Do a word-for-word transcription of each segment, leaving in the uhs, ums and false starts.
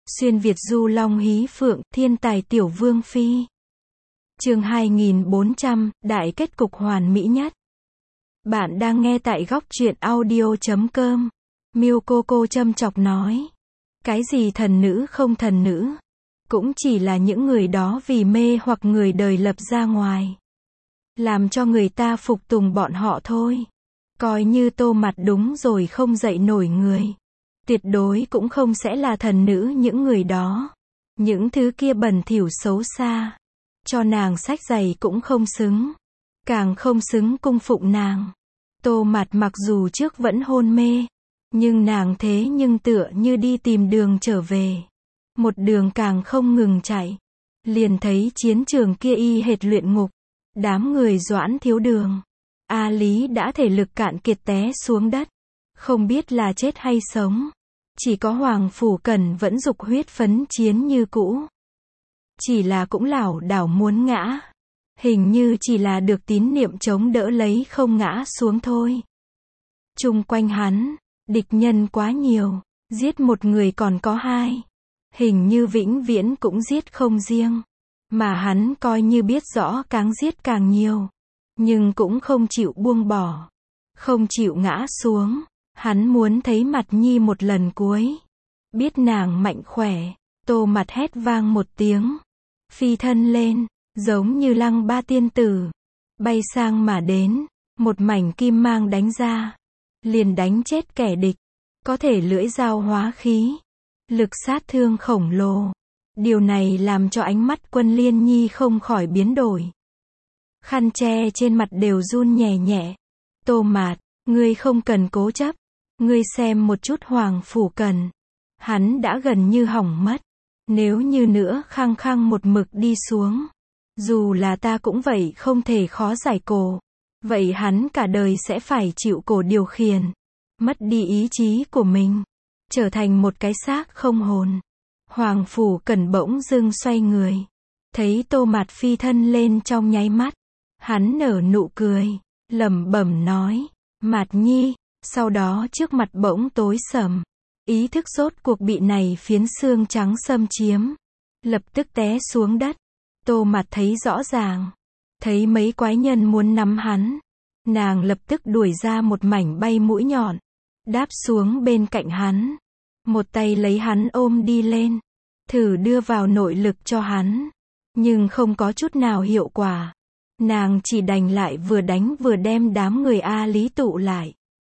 Xuyên Việt du long hí phượng, thiên tài tiểu vương phi. Chương hai nghìn bốn trăm, đại kết cục hoàn mỹ nhất. Bạn đang nghe tại góc truyện audio chấm com. Miu cô cô châm chọc nói. Cái gì thần nữ không thần nữ, cũng chỉ là những người đó vì mê hoặc người đời lập ra ngoài, làm cho người ta phục tùng bọn họ thôi. Coi như Tô Mặt đúng rồi không dậy nổi người, tuyệt đối cũng không sẽ là thần nữ những người đó. Những thứ kia bẩn thỉu xấu xa, cho nàng xách giày cũng không xứng, càng không xứng cung phụng nàng. Tô Mặt mặc dù trước vẫn hôn mê, nhưng nàng thế nhưng tựa như đi tìm đường trở về. Một đường càng không ngừng chạy, liền thấy chiến trường kia y hệt luyện ngục. Đám người Doãn Thiếu Đường, A Lý đã thể lực cạn kiệt té xuống đất, không biết là chết hay sống. Chỉ có Hoàng Phủ Cẩn vẫn dục huyết phấn chiến như cũ. Chỉ là cũng lảo đảo muốn ngã, hình như chỉ là được tín niệm chống đỡ lấy không ngã xuống thôi. Chung quanh hắn, địch nhân quá nhiều, giết một người còn có hai, hình như vĩnh viễn cũng giết không riêng. Mà hắn coi như biết rõ càng giết càng nhiều, nhưng cũng không chịu buông bỏ, không chịu ngã xuống. Hắn muốn thấy Mặt Nhi một lần cuối, biết nàng mạnh khỏe. Tô Mặt hét vang một tiếng, phi thân lên, giống như Lăng Ba tiên tử, bay sang mà đến, một mảnh kim mang đánh ra, liền đánh chết kẻ địch. Có thể lưỡi dao hóa khí, lực sát thương khổng lồ. Điều này làm cho ánh mắt Quân Liên Nhi không khỏi biến đổi. Khăn che trên mặt đều run nhẹ nhẹ. Tô Mạt, ngươi không cần cố chấp. Ngươi xem một chút Hoàng Phủ Cẩn, hắn đã gần như hỏng mất. Nếu như nữa khăng khăng một mực đi xuống, dù là ta cũng vậy không thể khó giải cổ. Vậy hắn cả đời sẽ phải chịu cổ điều khiển, mất đi ý chí của mình, trở thành một cái xác không hồn. Hoàng Phủ Cẩn bỗng dưng xoay người, thấy Tô Mạt phi thân lên trong nháy mắt, hắn nở nụ cười, lẩm bẩm nói, Mạt Nhi. Sau đó trước mặt bỗng tối sầm, ý thức rốt cuộc bị này phiến xương trắng xâm chiếm, lập tức té xuống đất. Tô Mạt thấy rõ ràng, thấy mấy quái nhân muốn nắm hắn, nàng lập tức đuổi ra một mảnh bay mũi nhọn, đáp xuống bên cạnh hắn, một tay lấy hắn ôm đi lên, thử đưa vào nội lực cho hắn, nhưng không có chút nào hiệu quả. Nàng chỉ đành lại vừa đánh vừa đem đám người A Lý tụ lại.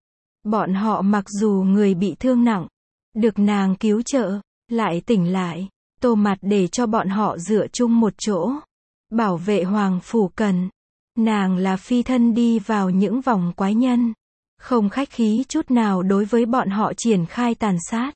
Bọn họ mặc dù người bị thương nặng, được nàng cứu trợ, lại tỉnh lại. Tô Mặt để cho bọn họ dựa chung một chỗ, bảo vệ Hoàng Phủ Cẩn. Nàng là phi thân đi vào những vòng quái nhân, không khách khí chút nào đối với bọn họ triển khai tàn sát.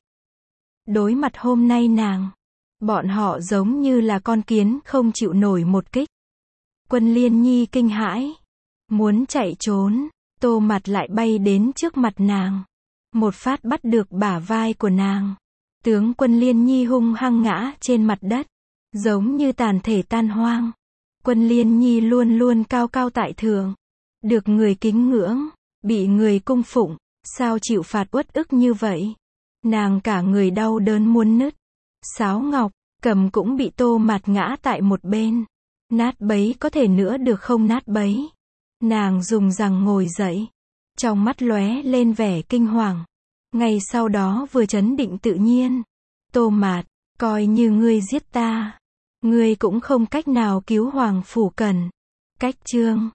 Đối mặt hôm nay nàng, bọn họ giống như là con kiến không chịu nổi một kích. Quân Liên Nhi kinh hãi, muốn chạy trốn. Tô Mặt lại bay đến trước mặt nàng, một phát bắt được bả vai của nàng. Tướng Quân Liên Nhi hung hăng ngã trên mặt đất, giống như tàn thể tan hoang. Quân Liên Nhi luôn luôn cao cao tại thượng, được người kính ngưỡng, bị người cung phụng, sao chịu phạt uất ức như vậy. Nàng cả người đau đớn muốn nứt. Sáo ngọc, cầm cũng bị Tô Mặt ngã tại một bên. Nát bấy có thể nữa được không nát bấy. Nàng dùng rằng ngồi dậy, trong mắt lóe lên vẻ kinh hoàng. Ngay sau đó vừa trấn định tự nhiên. Tô Mạt, coi như ngươi giết ta, ngươi cũng không cách nào cứu Hoàng Phủ Cẩn. Cách chương